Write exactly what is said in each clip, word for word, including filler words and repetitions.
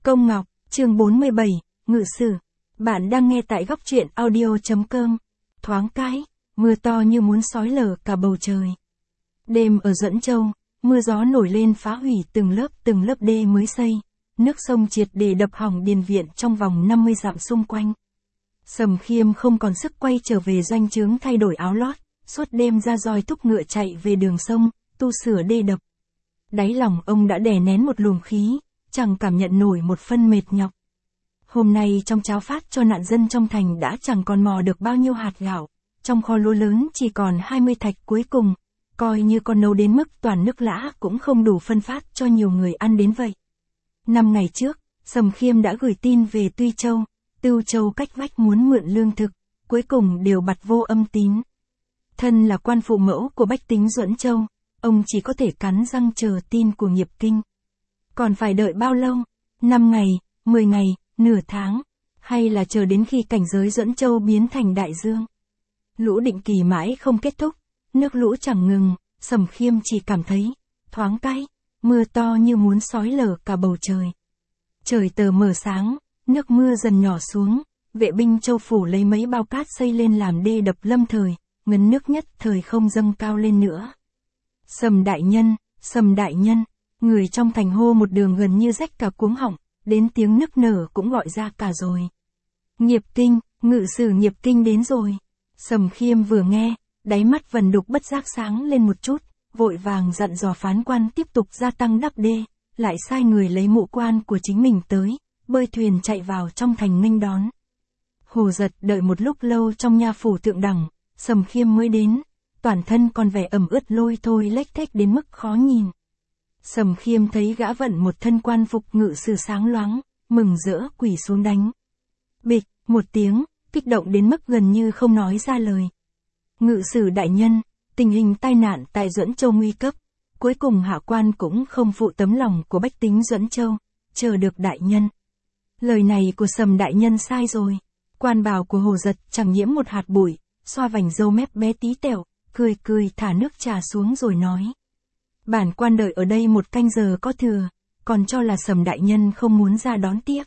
Công Ngọc, chương bốn mươi bảy, Ngự Sử. Bạn đang nghe tại góc truyện audio chấm com. Thoáng cái, mưa to như muốn xói lở cả bầu trời. Đêm ở Duẫn Châu, mưa gió nổi lên phá hủy từng lớp từng lớp đê mới xây, nước sông triệt để đập hỏng điền viện trong vòng năm mươi dặm xung quanh. Sầm Khiêm không còn sức quay trở về doanh trướng thay đổi áo lót, suốt đêm ra roi thúc ngựa chạy về đường sông, tu sửa đê đập. Đáy lòng ông đã đè nén một luồng khí, chẳng cảm nhận nổi một phân mệt nhọc. Hôm nay trong cháo phát cho nạn dân trong thành đã chẳng còn mò được bao nhiêu hạt gạo, trong kho lúa lớn chỉ còn hai mươi thạch cuối cùng, coi như con nấu đến mức toàn nước lã cũng không đủ phân phát cho nhiều người ăn đến vậy. Năm ngày trước, Sầm Khiêm đã gửi tin về Tuy Châu, Tưu Châu cách vách muốn mượn lương thực, cuối cùng đều bặt vô âm tín. Thân là quan phụ mẫu của bách tính Duẫn Châu, ông chỉ có thể cắn răng chờ tin của Nghiệp Kinh. Còn phải đợi bao lâu? Năm ngày, mười ngày, nửa tháng, hay là chờ đến khi cảnh giới Duẫn Châu biến thành đại dương? Lũ định kỳ mãi không kết thúc, nước lũ chẳng ngừng, Sầm Khiêm chỉ cảm thấy, thoáng cái, mưa to như muốn xói lở cả bầu trời. Trời tờ mờ sáng, nước mưa dần nhỏ xuống, vệ binh Châu Phủ lấy mấy bao cát xây lên làm đê đập lâm thời, ngấn nước nhất thời không dâng cao lên nữa. Sầm đại nhân, Sầm đại nhân, người trong thành hô một đường gần như rách cả cuống họng, đến tiếng nức nở cũng gọi ra cả rồi. Nghiệp Kinh, Ngự Sử Nghiệp Kinh đến rồi. Sầm Khiêm vừa nghe, đáy mắt vần đục bất giác sáng lên một chút, vội vàng dặn dò phán quan tiếp tục gia tăng đắp đê, lại sai người lấy mũ quan của chính mình tới, bơi thuyền chạy vào trong thành nghênh đón. Hồ Giật đợi một lúc lâu trong nha phủ thượng đẳng, Sầm Khiêm mới đến, toàn thân còn vẻ ẩm ướt lôi thôi lếch thếch đến mức khó nhìn. Sầm Khiêm thấy gã vận một thân quan phục ngự sử sáng loáng, mừng rỡ quỳ xuống đánh. Bịch, một tiếng, kích động đến mức gần như không nói ra lời. Ngự sử đại nhân, tình hình tai nạn tại Duẫn Châu nguy cấp, cuối cùng hạ quan cũng không phụ tấm lòng của bách tính Duẫn Châu, chờ được đại nhân. Lời này của Sầm đại nhân sai rồi. Quan bào của Hồ Giật chẳng nhiễm một hạt bụi, xoa vành râu mép bé tí tẹo, cười cười thả nước trà xuống rồi nói. Bản quan đợi ở đây một canh giờ có thừa, còn cho là Sầm đại nhân không muốn ra đón tiếp.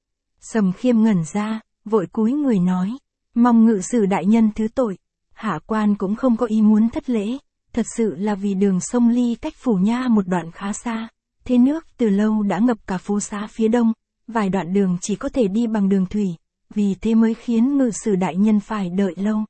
Sầm Khiêm ngẩn ra, vội cúi người nói, mong ngự sử đại nhân thứ tội, hạ quan cũng không có ý muốn thất lễ, thật sự là vì đường sông ly cách phủ nha một đoạn khá xa, thế nước từ lâu đã ngập cả phố xá phía đông, vài đoạn đường chỉ có thể đi bằng đường thủy, vì thế mới khiến ngự sử đại nhân phải đợi lâu.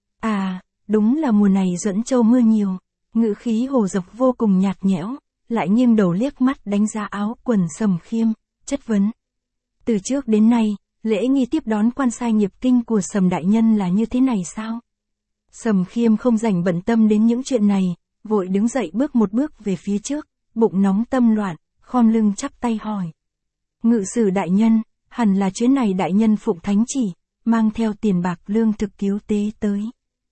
À, đúng là mùa này Duẫn Châu mưa nhiều. Ngữ khí Hồ Giật vô cùng nhạt nhẽo, lại nghiêng đầu liếc mắt đánh giá áo quần Sầm Khiêm, chất vấn. Từ trước đến nay, lễ nghi tiếp đón quan sai Nghiệp Kinh của Sầm đại nhân là như thế này sao? Sầm Khiêm không rảnh bận tâm đến những chuyện này, vội đứng dậy bước một bước về phía trước, bụng nóng tâm loạn, khom lưng chắp tay hỏi. Ngự sử đại nhân, hẳn là chuyến này đại nhân phụng thánh chỉ, mang theo tiền bạc lương thực cứu tế tới.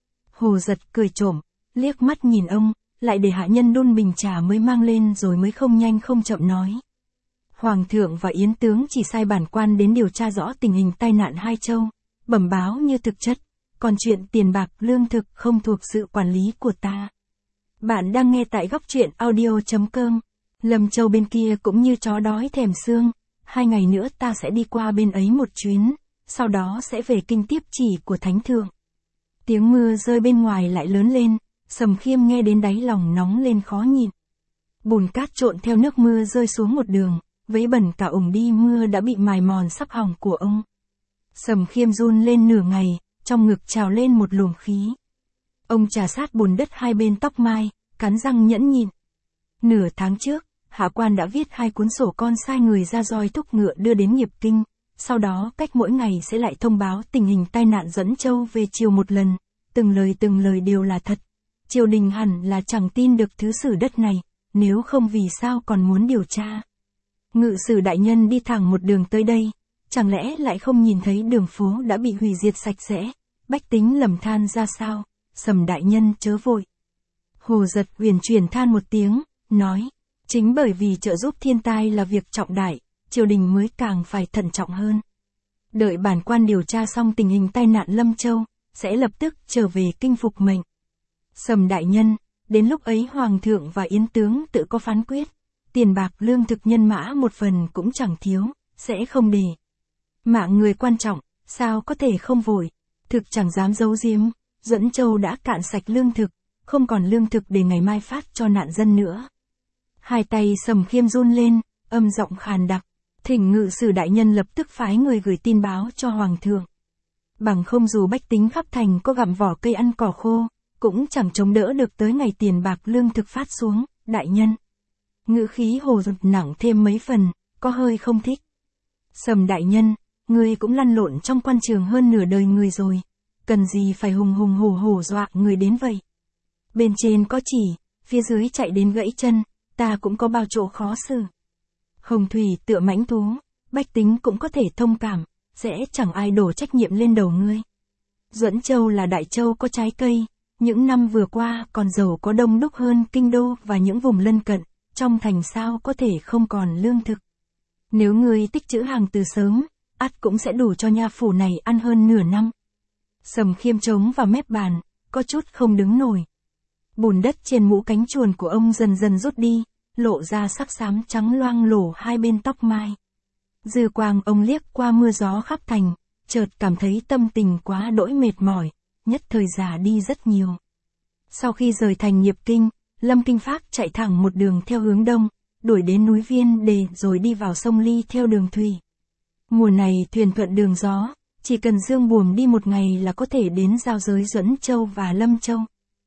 Hồ Giật cười trộm, liếc mắt nhìn ông, lại để hạ nhân đun bình trà mới mang lên rồi mới không nhanh không chậm nói. Hoàng thượng và Yến tướng chỉ sai bản quan đến điều tra rõ tình hình tai nạn hai châu, bẩm báo như thực chất, còn chuyện tiền bạc lương thực không thuộc sự quản lý của ta. Bạn đang nghe tại góc truyện audio chấm com. Lâm Châu bên kia cũng như chó đói thèm xương, hai ngày nữa ta sẽ đi qua bên ấy một chuyến, sau đó sẽ về kinh tiếp chỉ của thánh thượng. Tiếng mưa rơi bên ngoài lại lớn lên, Sầm Khiêm nghe đến đáy lòng nóng lên khó nhịn. Bùn cát trộn theo nước mưa rơi xuống một đường, vấy bẩn cả ủng đi mưa đã bị mài mòn sắp hỏng của ông. Sầm Khiêm run lên nửa ngày, trong ngực trào lên một luồng khí. Ông trà sát bùn đất hai bên tóc mai, cắn răng nhẫn nhịn. Nửa tháng trước, hạ quan đã viết hai cuốn sổ con sai người ra roi thúc ngựa đưa đến Nghiệp Kinh, sau đó cách mỗi ngày sẽ lại thông báo tình hình tai nạn Duẫn Châu về chiều một lần, từng lời từng lời đều là thật. Triều đình hẳn là chẳng tin được thứ sử đất này, nếu không vì sao còn muốn điều tra. Ngự sử đại nhân đi thẳng một đường tới đây, chẳng lẽ lại không nhìn thấy đường phố đã bị hủy diệt sạch sẽ, bách tính lầm than ra sao? Sầm đại nhân chớ vội. Hồ Giật huyền chuyển than một tiếng, nói, chính bởi vì trợ giúp thiên tai là việc trọng đại, triều đình mới càng phải thận trọng hơn. Đợi bản quan điều tra xong tình hình tai nạn Lâm Châu, sẽ lập tức trở về kinh phục mệnh. Sầm đại nhân, đến lúc ấy Hoàng thượng và Yến tướng tự có phán quyết, tiền bạc lương thực nhân mã một phần cũng chẳng thiếu, sẽ không để. Mạng người quan trọng, sao có thể không vội. Thực chẳng dám giấu giếm, Duẫn Châu đã cạn sạch lương thực, không còn lương thực để ngày mai phát cho nạn dân nữa. Hai tay Sầm Khiêm run lên, âm giọng khàn đặc, thỉnh ngự sử đại nhân lập tức phái người gửi tin báo cho hoàng thượng. Bằng không dù bách tính khắp thành có gặm vỏ cây ăn cỏ khô, cũng chẳng chống đỡ được tới ngày tiền bạc lương thực phát xuống, đại nhân. Ngữ khí Hồ Dực nặng thêm mấy phần, có hơi không thích. Sầm đại nhân, người cũng lăn lộn trong quan trường hơn nửa đời người rồi, cần gì phải hùng hùng hổ hổ dọa người đến vậy. Bên trên có chỉ, phía dưới chạy đến gãy chân, ta cũng có bao chỗ khó xử. Hồng thủy tựa mãnh thú, bách tính cũng có thể thông cảm, sẽ chẳng ai đổ trách nhiệm lên đầu ngươi. Duẫn Châu là đại châu có trái cây, những năm vừa qua còn giàu có đông đúc hơn kinh đô và những vùng lân cận, trong thành sao có thể không còn lương thực. Nếu ngươi tích trữ hàng từ sớm, ắt cũng sẽ đủ cho nha phủ này ăn hơn nửa năm. Sầm Khiêm trống vào mép bàn, có chút không đứng nổi. Bùn đất trên mũ cánh chuồn của ông dần dần rút đi, lộ ra sắc xám trắng loang lổ hai bên tóc mai. Dư quang ông liếc qua mưa gió khắp thành, chợt cảm thấy tâm tình quá đỗi mệt mỏi, nhất thời già đi rất nhiều. Sau khi rời thành Nghiệp Kinh, Lâm Kinh Phác chạy thẳng một đường theo hướng đông, đuổi đến núi Viên Đề rồi đi vào sông Ly theo đường thủy. Mùa này thuyền thuận đường gió, chỉ cần dương buồm đi một ngày là có thể đến giao giới Duẫn Châu và Lâm Châu.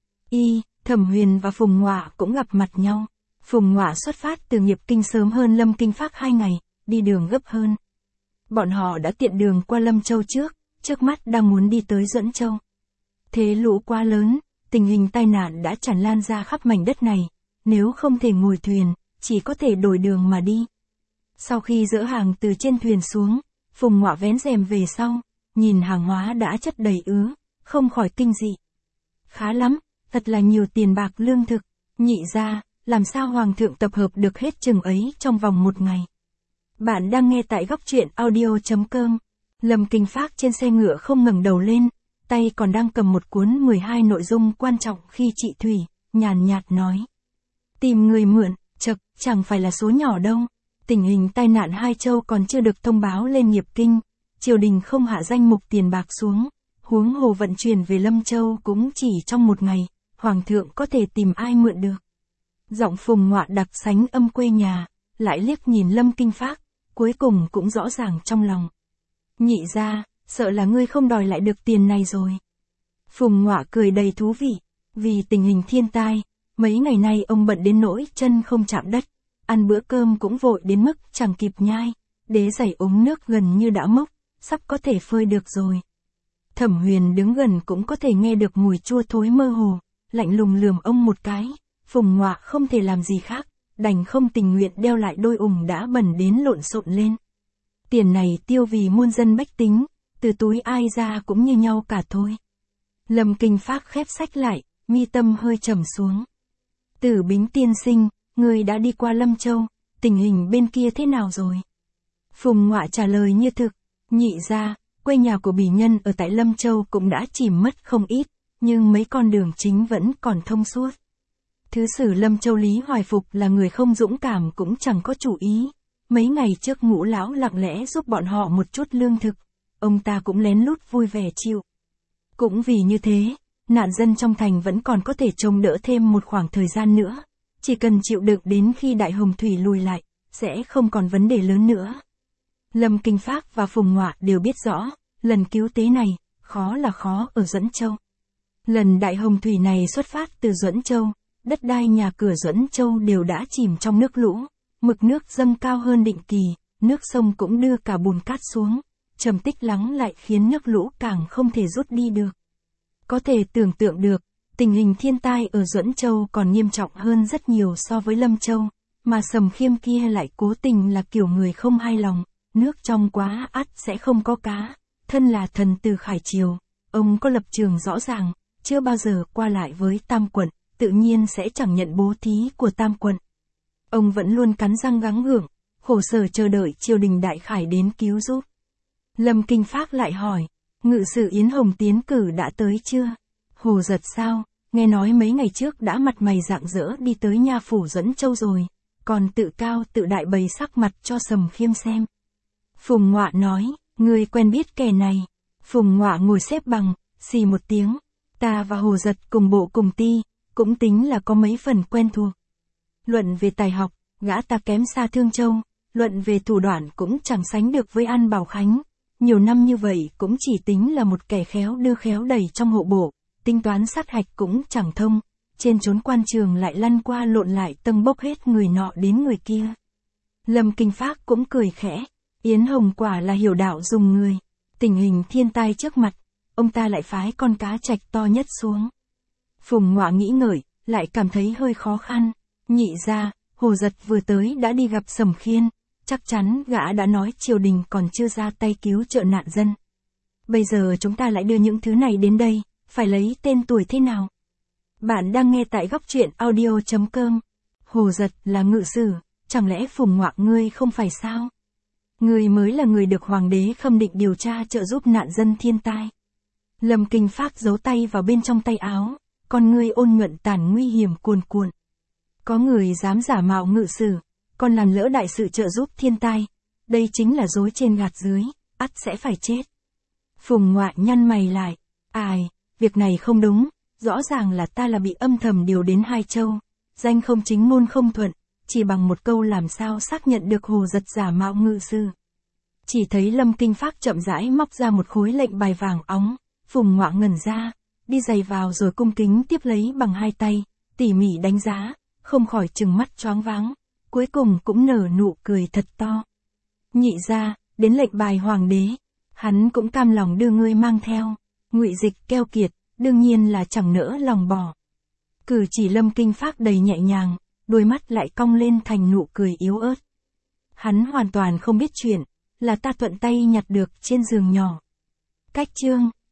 Y, Thẩm Huyền và Phùng Ngọa cũng gặp mặt nhau. Phùng Ngọa xuất phát từ Nghiệp Kinh sớm hơn Lâm Kinh Phác hai ngày, đi đường gấp hơn. Bọn họ đã tiện đường qua Lâm Châu trước, trước mắt đang muốn đi tới Duẫn Châu. Thế lũ quá lớn, tình hình tai nạn đã tràn lan ra khắp mảnh đất này, nếu không thể ngồi thuyền, chỉ có thể đổi đường mà đi. Sau khi dỡ hàng từ trên thuyền xuống, Phùng Ngọa vén rèm về sau, nhìn hàng hóa đã chất đầy ứ, không khỏi kinh dị. Khá lắm, thật là nhiều tiền bạc lương thực, nhị ra, làm sao hoàng thượng tập hợp được hết chừng ấy trong vòng một ngày. Bạn đang nghe tại góc truyện audio chấm com. Lâm Kinh Phác trên xe ngựa không ngẩng đầu lên, tay còn đang cầm một cuốn mười hai nội dung quan trọng khi trị thủy, nhàn nhạt nói. Tìm người mượn, chậc, chẳng phải là số nhỏ đâu. Tình hình tai nạn hai châu còn chưa được thông báo lên Nghiệp Kinh, triều đình không hạ danh mục tiền bạc xuống, huống hồ vận chuyển về Lâm Châu cũng chỉ trong một ngày, hoàng thượng có thể tìm ai mượn được. Giọng Phùng Ngọa đặc sánh âm quê nhà, lại liếc nhìn Lâm Kinh Phác, cuối cùng cũng rõ ràng trong lòng. Nhị ra, sợ là ngươi không đòi lại được tiền này rồi. Phùng Ngọa cười đầy thú vị, vì tình hình thiên tai, mấy ngày nay ông bận đến nỗi chân không chạm đất, ăn bữa cơm cũng vội đến mức chẳng kịp nhai, đế giày ống nước gần như đã mốc, sắp có thể phơi được rồi. Thẩm Huyền đứng gần cũng có thể nghe được mùi chua thối mơ hồ, lạnh lùng lườm ông một cái. Phùng Ngọa không thể làm gì khác, đành không tình nguyện đeo lại đôi ủng đã bẩn đến lộn xộn lên. Tiền này tiêu vì muôn dân bách tính, từ túi ai ra cũng như nhau cả thôi. Lâm Kinh Phác khép sách lại, mi tâm hơi trầm xuống. Tử Bính tiên sinh, người đã đi qua Lâm Châu, tình hình bên kia thế nào rồi? Phùng Ngọa trả lời như thực, nhị ra, quê nhà của bỉ nhân ở tại Lâm Châu cũng đã chìm mất không ít, nhưng mấy con đường chính vẫn còn thông suốt. Thứ sử Lâm Châu Lý Hoài Phục là người không dũng cảm cũng chẳng có chủ ý. Mấy ngày trước Ngũ lão lặng lẽ giúp bọn họ một chút lương thực, ông ta cũng lén lút vui vẻ chịu. Cũng vì như thế, nạn dân trong thành vẫn còn có thể trông đỡ thêm một khoảng thời gian nữa. Chỉ cần chịu đựng đến khi đại hồng thủy lùi lại, sẽ không còn vấn đề lớn nữa. Lâm Kinh Phác và Phùng Ngọa đều biết rõ, lần cứu tế này, khó là khó ở Duẫn Châu. Lần đại hồng thủy này xuất phát từ Duẫn Châu, đất đai nhà cửa Duẫn Châu đều đã chìm trong nước lũ, mực nước dâng cao hơn định kỳ, nước sông cũng đưa cả bùn cát xuống, trầm tích lắng lại khiến nước lũ càng không thể rút đi được. Có thể tưởng tượng được, tình hình thiên tai ở Duẫn Châu còn nghiêm trọng hơn rất nhiều so với Lâm Châu, mà Sầm Khiêm kia lại cố tình là kiểu người không hài lòng, nước trong quá ắt sẽ không có cá, thân là thần từ Khải Triều, ông có lập trường rõ ràng, chưa bao giờ qua lại với Tam Quận, tự nhiên sẽ chẳng nhận bố thí của Tam Quận. Ông vẫn luôn cắn răng gắng gượng, khổ sở chờ đợi triều đình Đại Khải đến cứu giúp. Lâm Kinh Phác lại hỏi, ngự sử Yến Hồng tiến cử đã tới chưa? Hồ Giật sao, nghe nói mấy ngày trước đã mặt mày rạng rỡ đi tới nha phủ Duẫn Châu rồi, còn tự cao tự đại bày sắc mặt cho Sầm Khiêm xem. Phùng Ngọa nói, ngươi quen biết kẻ này. Phùng Ngọa ngồi xếp bằng, xì một tiếng. Ta và Hồ Giật cùng bộ cùng ti, cũng tính là có mấy phần quen thuộc. Luận về tài học, gã ta kém xa Thương Châu, luận về thủ đoạn cũng chẳng sánh được với An Bảo Khánh. Nhiều năm như vậy cũng chỉ tính là một kẻ khéo đưa khéo đẩy trong hộ bộ, tính toán sát hạch cũng chẳng thông, trên chốn quan trường lại lăn qua lộn lại tâng bốc hết người nọ đến người kia. Lâm Kinh Phác cũng cười khẽ, Yến Hồng quả là hiểu đạo dùng người, tình hình thiên tai trước mặt, ông ta lại phái con cá trạch to nhất xuống. Phùng Ngọa nghĩ ngợi, lại cảm thấy hơi khó khăn, nhị ra, Hồ Giật vừa tới đã đi gặp Sầm Khiên, chắc chắn gã đã nói triều đình còn chưa ra tay cứu trợ nạn dân. Bây giờ chúng ta lại đưa những thứ này đến đây, phải lấy tên tuổi thế nào? Bạn đang nghe tại góc truyện audio chấm com. Hồ Giật là ngự sử, chẳng lẽ Phùng Ngọa ngươi không phải sao? Ngươi mới là người được hoàng đế khâm định điều tra trợ giúp nạn dân thiên tai. Lâm Kinh Phác giấu tay vào bên trong tay áo, con ngươi ôn nhuận tàn nguy hiểm cuồn cuộn. Có người dám giả mạo ngự sử, còn làm lỡ đại sự trợ giúp thiên tai, đây chính là dối trên gạt dưới, ắt sẽ phải chết. Phùng Ngọa nhăn mày lại, ai, việc này không đúng, rõ ràng là ta là bị âm thầm điều đến Hai Châu, danh không chính môn không thuận, chỉ bằng một câu làm sao xác nhận được Hồ Giật giả mạo ngự sử. Chỉ thấy Lâm Kinh Phác chậm rãi móc ra một khối lệnh bài vàng óng, Phùng Ngọa ngẩn ra, đi giày vào rồi cung kính tiếp lấy bằng hai tay, tỉ mỉ đánh giá, không khỏi trừng mắt choáng váng, cuối cùng cũng nở nụ cười thật to. Nhị ra, đến lệnh bài hoàng đế, hắn cũng cam lòng đưa ngươi mang theo. Ngụy Dịch keo kiệt, đương nhiên là chẳng nỡ lòng bỏ. Cử chỉ Lâm Kinh Phác đầy nhẹ nhàng, đôi mắt lại cong lên thành nụ cười yếu ớt. Hắn hoàn toàn không biết chuyện, là ta thuận tay nhặt được trên giường nhỏ. Cách chương